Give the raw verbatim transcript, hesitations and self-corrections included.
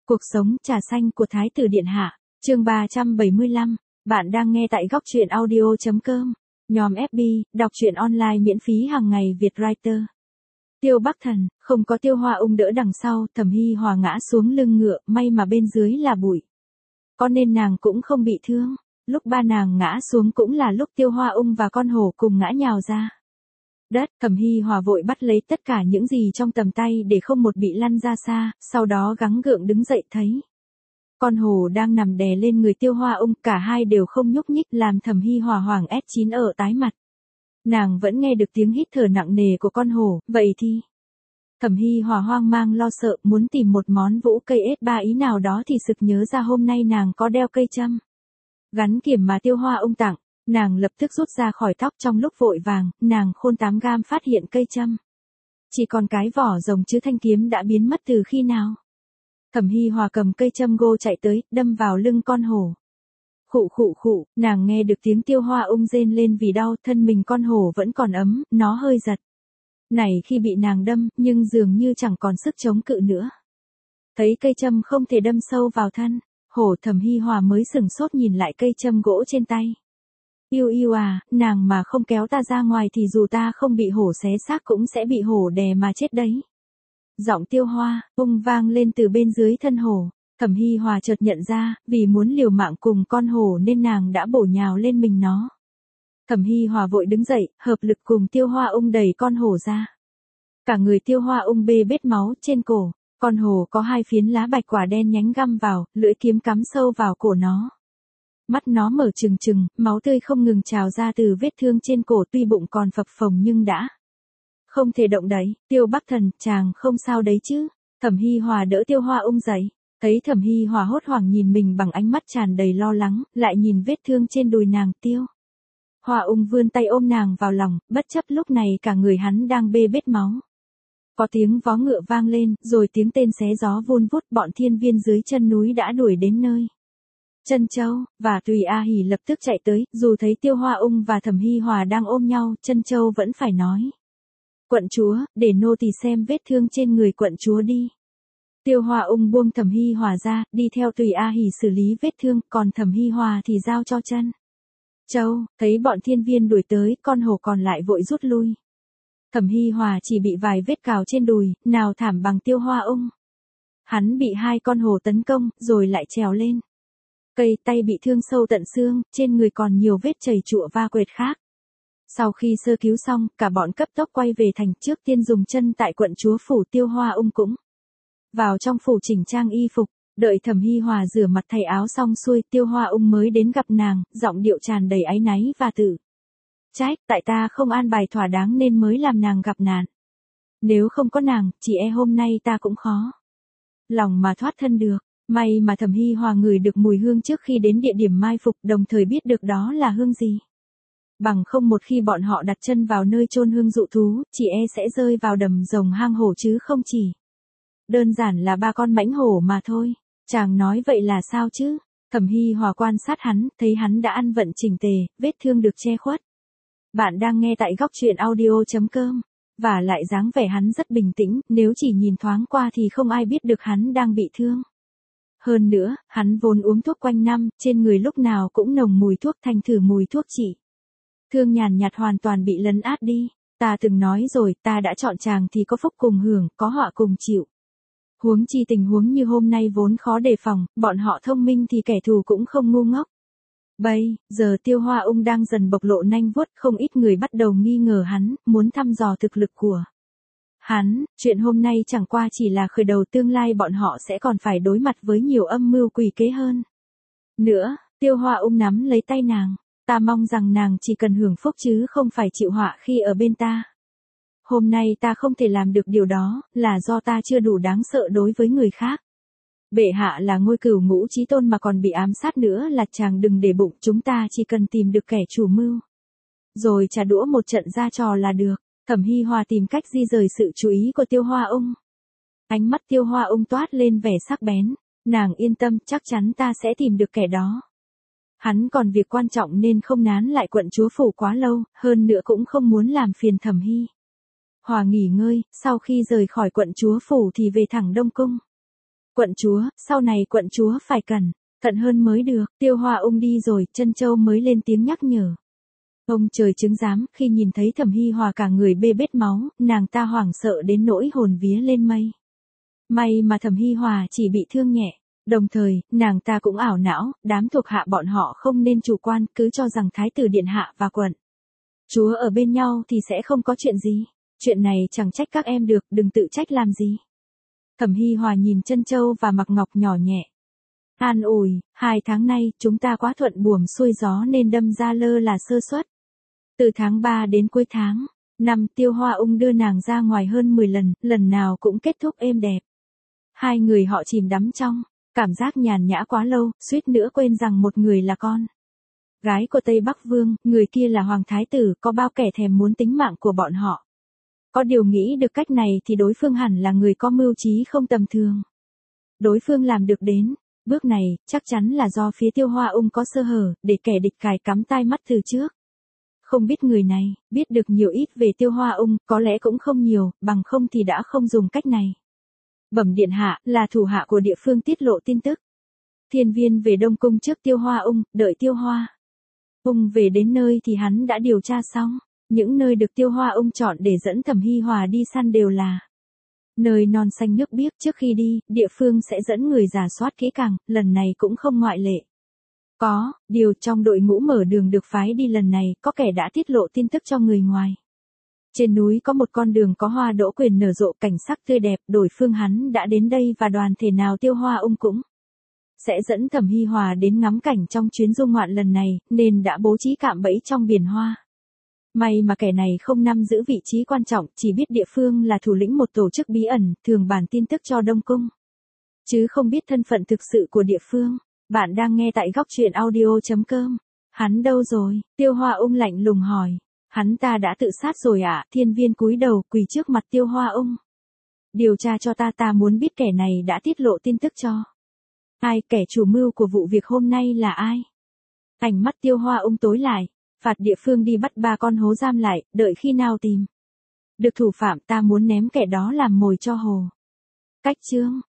Cuộc sống trà xanh của Thái tử Điện Hạ, chương ba trăm bảy mươi lăm, bạn đang nghe tại góc truyện audio chấm com, nhóm ép bê, đọc truyện online miễn phí hàng ngày Việt Writer. Tiêu Bắc Thần, không có Tiêu Hoa Ung đỡ đằng sau, Thẩm Hy Hòa ngã xuống lưng ngựa, may mà bên dưới là bụi. Có nên nàng cũng không bị thương, lúc ba nàng ngã xuống cũng là lúc Tiêu Hoa Ung và con hổ cùng ngã nhào ra. Đất, Thẩm Hy Hòa vội bắt lấy tất cả những gì trong tầm tay để không một bị lăn ra xa, sau đó gắng gượng đứng dậy thấy. Con hổ đang nằm đè lên người Tiêu Hoa Ung, cả hai đều không nhúc nhích làm Thẩm Hy Hòa hoảng ét chín ở tái mặt. Nàng vẫn nghe được tiếng hít thở nặng nề của con hổ, vậy thì... Thẩm Hy Hòa hoang mang lo sợ, muốn tìm một món vũ cây ết ba ý nào đó thì sực nhớ ra hôm nay nàng có đeo cây châm gắn kiểm mà Tiêu Hoa Ung tặng. Nàng lập tức rút ra khỏi tóc, trong lúc vội vàng, nàng khôn tám gam phát hiện cây châm chỉ còn cái vỏ rồng chứ thanh kiếm đã biến mất từ khi nào. Thẩm Hy Hòa cầm cây châm gô chạy tới, đâm vào lưng con hổ. Khụ khụ khụ, nàng nghe được tiếng Tiêu Hoa Ung rên lên vì đau, thân mình con hổ vẫn còn ấm, nó hơi giật. Này khi bị nàng đâm, nhưng dường như chẳng còn sức chống cự nữa. Thấy cây châm không thể đâm sâu vào thân, hổ Thẩm Hy Hòa mới sửng sốt nhìn lại cây châm gỗ trên tay. Yêu yêu à, nàng mà không kéo ta ra ngoài thì dù ta không bị hổ xé xác cũng sẽ bị hổ đè mà chết đấy. Giọng Tiêu Hoa Ung vang lên từ bên dưới thân hổ. Thẩm Hy Hòa chợt nhận ra, vì muốn liều mạng cùng con hổ nên nàng đã bổ nhào lên mình nó. Thẩm Hy Hòa vội đứng dậy, hợp lực cùng Tiêu Hoa Ung đẩy con hổ ra. Cả người Tiêu Hoa Ung bê bết máu trên cổ, con hổ có hai phiến lá bạch quả đen nhánh găm vào, lưỡi kiếm cắm sâu vào cổ nó. Mắt nó mở trừng trừng, máu tươi không ngừng trào ra từ vết thương trên cổ, tuy bụng còn phập phồng nhưng đã không thể động đậy. Tiêu Bắc Thần, chàng không sao đấy chứ? Thẩm Hy Hòa đỡ Tiêu Hoa Ung dậy, thấy Thẩm Hy Hòa hốt hoảng nhìn mình bằng ánh mắt tràn đầy lo lắng, lại nhìn vết thương trên đùi nàng. Tiêu Hoa Ung vươn tay ôm nàng vào lòng, bất chấp lúc này cả người hắn đang bê bết máu. Có tiếng vó ngựa vang lên, rồi tiếng tên xé gió vun vút, bọn thiên viên dưới chân núi đã đuổi đến nơi. Trân Châu và Tùy A Hỉ lập tức chạy tới, dù thấy Tiêu Hoa Ung và Thẩm Hy Hòa đang ôm nhau, Trân Châu vẫn phải nói. Quận chúa, để nô tỳ xem vết thương trên người quận chúa đi. Tiêu Hoa Ung buông Thẩm Hy Hòa ra, đi theo Tùy A Hỉ xử lý vết thương, còn Thẩm Hy Hòa thì giao cho Trân Châu. Thấy bọn thiên viên đuổi tới, con hổ còn lại vội rút lui. Thẩm Hy Hòa chỉ bị vài vết cào trên đùi, nào thảm bằng Tiêu Hoa Ung. Hắn bị hai con hổ tấn công, rồi lại trèo lên cây, tay bị thương sâu tận xương, trên người còn nhiều vết chảy chụa va quệt khác. Sau khi sơ cứu xong, cả bọn cấp tốc quay về thành, trước tiên dùng chân tại quận chúa phủ. Tiêu Hoa Ung cũng vào trong phủ chỉnh trang y phục, đợi Thẩm Hy Hòa rửa mặt thay áo xong xuôi, Tiêu Hoa Ung mới đến gặp nàng, giọng điệu tràn đầy áy náy và tự trách, tại ta không an bài thỏa đáng nên mới làm nàng gặp nạn. Nếu không có nàng, chỉ e hôm nay ta cũng khó lòng mà thoát thân được. May mà Thẩm Hy Hòa ngửi được mùi hương trước khi đến địa điểm mai phục, đồng thời biết được đó là hương gì. Bằng không một khi bọn họ đặt chân vào nơi chôn hương dụ thú, chỉ e sẽ rơi vào đầm rồng hang hổ chứ không chỉ đơn giản là ba con mãnh hổ mà thôi. Chàng nói vậy là sao chứ? Thẩm Hy Hòa quan sát hắn, thấy hắn đã ăn vận chỉnh tề, vết thương được che khuất. Bạn đang nghe tại góc truyện audio chấm com, và lại dáng vẻ hắn rất bình tĩnh, nếu chỉ nhìn thoáng qua thì không ai biết được hắn đang bị thương. Hơn nữa, hắn vốn uống thuốc quanh năm, trên người lúc nào cũng nồng mùi thuốc, thành thử mùi thuốc trị thương nhàn nhạt hoàn toàn bị lấn át đi. Ta từng nói rồi, ta đã chọn chàng thì có phúc cùng hưởng, có họa cùng chịu. Huống chi tình huống như hôm nay vốn khó đề phòng, bọn họ thông minh thì kẻ thù cũng không ngu ngốc. Bây giờ Tiêu Hoa Ung đang dần bộc lộ nanh vuốt, không ít người bắt đầu nghi ngờ hắn, muốn thăm dò thực lực của hắn. Chuyện hôm nay chẳng qua chỉ là khởi đầu, tương lai bọn họ sẽ còn phải đối mặt với nhiều âm mưu quỷ kế hơn nữa. Tiêu Hoa Ung nắm lấy tay nàng, ta mong rằng nàng chỉ cần hưởng phúc chứ không phải chịu họa khi ở bên ta. Hôm nay ta không thể làm được điều đó, là do ta chưa đủ đáng sợ đối với người khác. Bệ hạ là ngôi cửu ngũ chí tôn mà còn bị ám sát nữa là chàng đừng để bụng, chúng ta chỉ cần tìm được kẻ chủ mưu, rồi trả đũa một trận ra trò là được. Thẩm Hy Hòa tìm cách di rời sự chú ý của Tiêu Hoa Ung. Ánh mắt Tiêu Hoa Ung toát lên vẻ sắc bén. Nàng yên tâm, chắc chắn ta sẽ tìm được kẻ đó. Hắn còn việc quan trọng nên không nán lại quận chúa phủ quá lâu, hơn nữa cũng không muốn làm phiền Thẩm Hy Hòa nghỉ ngơi. Sau khi rời khỏi quận chúa phủ thì về thẳng Đông Cung. Quận chúa, sau này quận chúa phải cẩn thận hơn mới được. Tiêu Hoa Ung đi rồi, Trân Châu mới lên tiếng nhắc nhở. Ông trời chứng giám, khi nhìn thấy Thẩm Hi Hòa cả người bê bết máu, nàng ta hoảng sợ đến nỗi hồn vía lên mây. May mà Thẩm Hi Hòa chỉ bị thương nhẹ. Đồng thời, nàng ta cũng ảo não, đám thuộc hạ bọn họ không nên chủ quan, cứ cho rằng Thái tử Điện Hạ và quận chúa ở bên nhau thì sẽ không có chuyện gì. Chuyện này chẳng trách các em được, đừng tự trách làm gì. Thẩm Hi Hòa nhìn Trân Châu và Mạc Ngọc nhỏ nhẹ. An ủi, hai tháng nay chúng ta quá thuận buồm xuôi gió nên đâm ra lơ là sơ suất. Từ tháng ba đến cuối tháng năm, Tiêu Hoa Ung đưa nàng ra ngoài hơn mười lần, lần nào cũng kết thúc êm đẹp. Hai người họ chìm đắm trong cảm giác nhàn nhã quá lâu, suýt nữa quên rằng một người là con gái của Tây Bắc Vương, người kia là Hoàng Thái Tử, có bao kẻ thèm muốn tính mạng của bọn họ. Có điều nghĩ được cách này thì đối phương hẳn là người có mưu trí không tầm thường. Đối phương làm được đến bước này, chắc chắn là do phía Tiêu Hoa Ung có sơ hở, để kẻ địch cài cắm tai mắt từ trước. Không biết người này, biết được nhiều ít về Tiêu Hoa Ung, có lẽ cũng không nhiều, bằng không thì đã không dùng cách này. Bẩm điện hạ, là thủ hạ của địa phương tiết lộ tin tức. Thiên Viên về Đông Cung trước Tiêu Hoa Ung, đợi Tiêu Hoa Ung về đến nơi thì hắn đã điều tra xong. Những nơi được Tiêu Hoa Ung chọn để dẫn Thẩm Hi Hòa đi săn đều là nơi non xanh nước biếc. Trước khi đi, địa phương sẽ dẫn người rà soát kỹ càng, lần này cũng không ngoại lệ. Có điều trong đội ngũ mở đường được phái đi lần này, có kẻ đã tiết lộ tin tức cho người ngoài. Trên núi có một con đường có hoa đỗ quyền nở rộ, cảnh sắc tươi đẹp, đổi phương hắn đã đến đây và đoàn thể nào Tiêu Hoa Ung cũng sẽ dẫn Thẩm Hi Hòa đến ngắm cảnh trong chuyến du ngoạn lần này, nên đã bố trí cạm bẫy trong biển hoa. May mà kẻ này không nắm giữ vị trí quan trọng, chỉ biết địa phương là thủ lĩnh một tổ chức bí ẩn, thường bàn tin tức cho Đông Cung, chứ không biết thân phận thực sự của địa phương. Bạn đang nghe tại góc truyện audio chấm com. Hắn đâu rồi? Tiêu Hoa Ung lạnh lùng hỏi. Hắn ta đã tự sát rồi ạ. À? Thiên Viên cúi đầu quỳ trước mặt Tiêu Hoa Ung. Điều tra cho ta, ta muốn biết kẻ này đã tiết lộ tin tức cho ai, kẻ chủ mưu của vụ việc hôm nay là ai? Ánh mắt Tiêu Hoa Ung tối lại. Phạt địa phương đi bắt ba con hố giam lại, đợi khi nào tìm được thủ phạm, ta muốn ném kẻ đó làm mồi cho hồ. Cách chương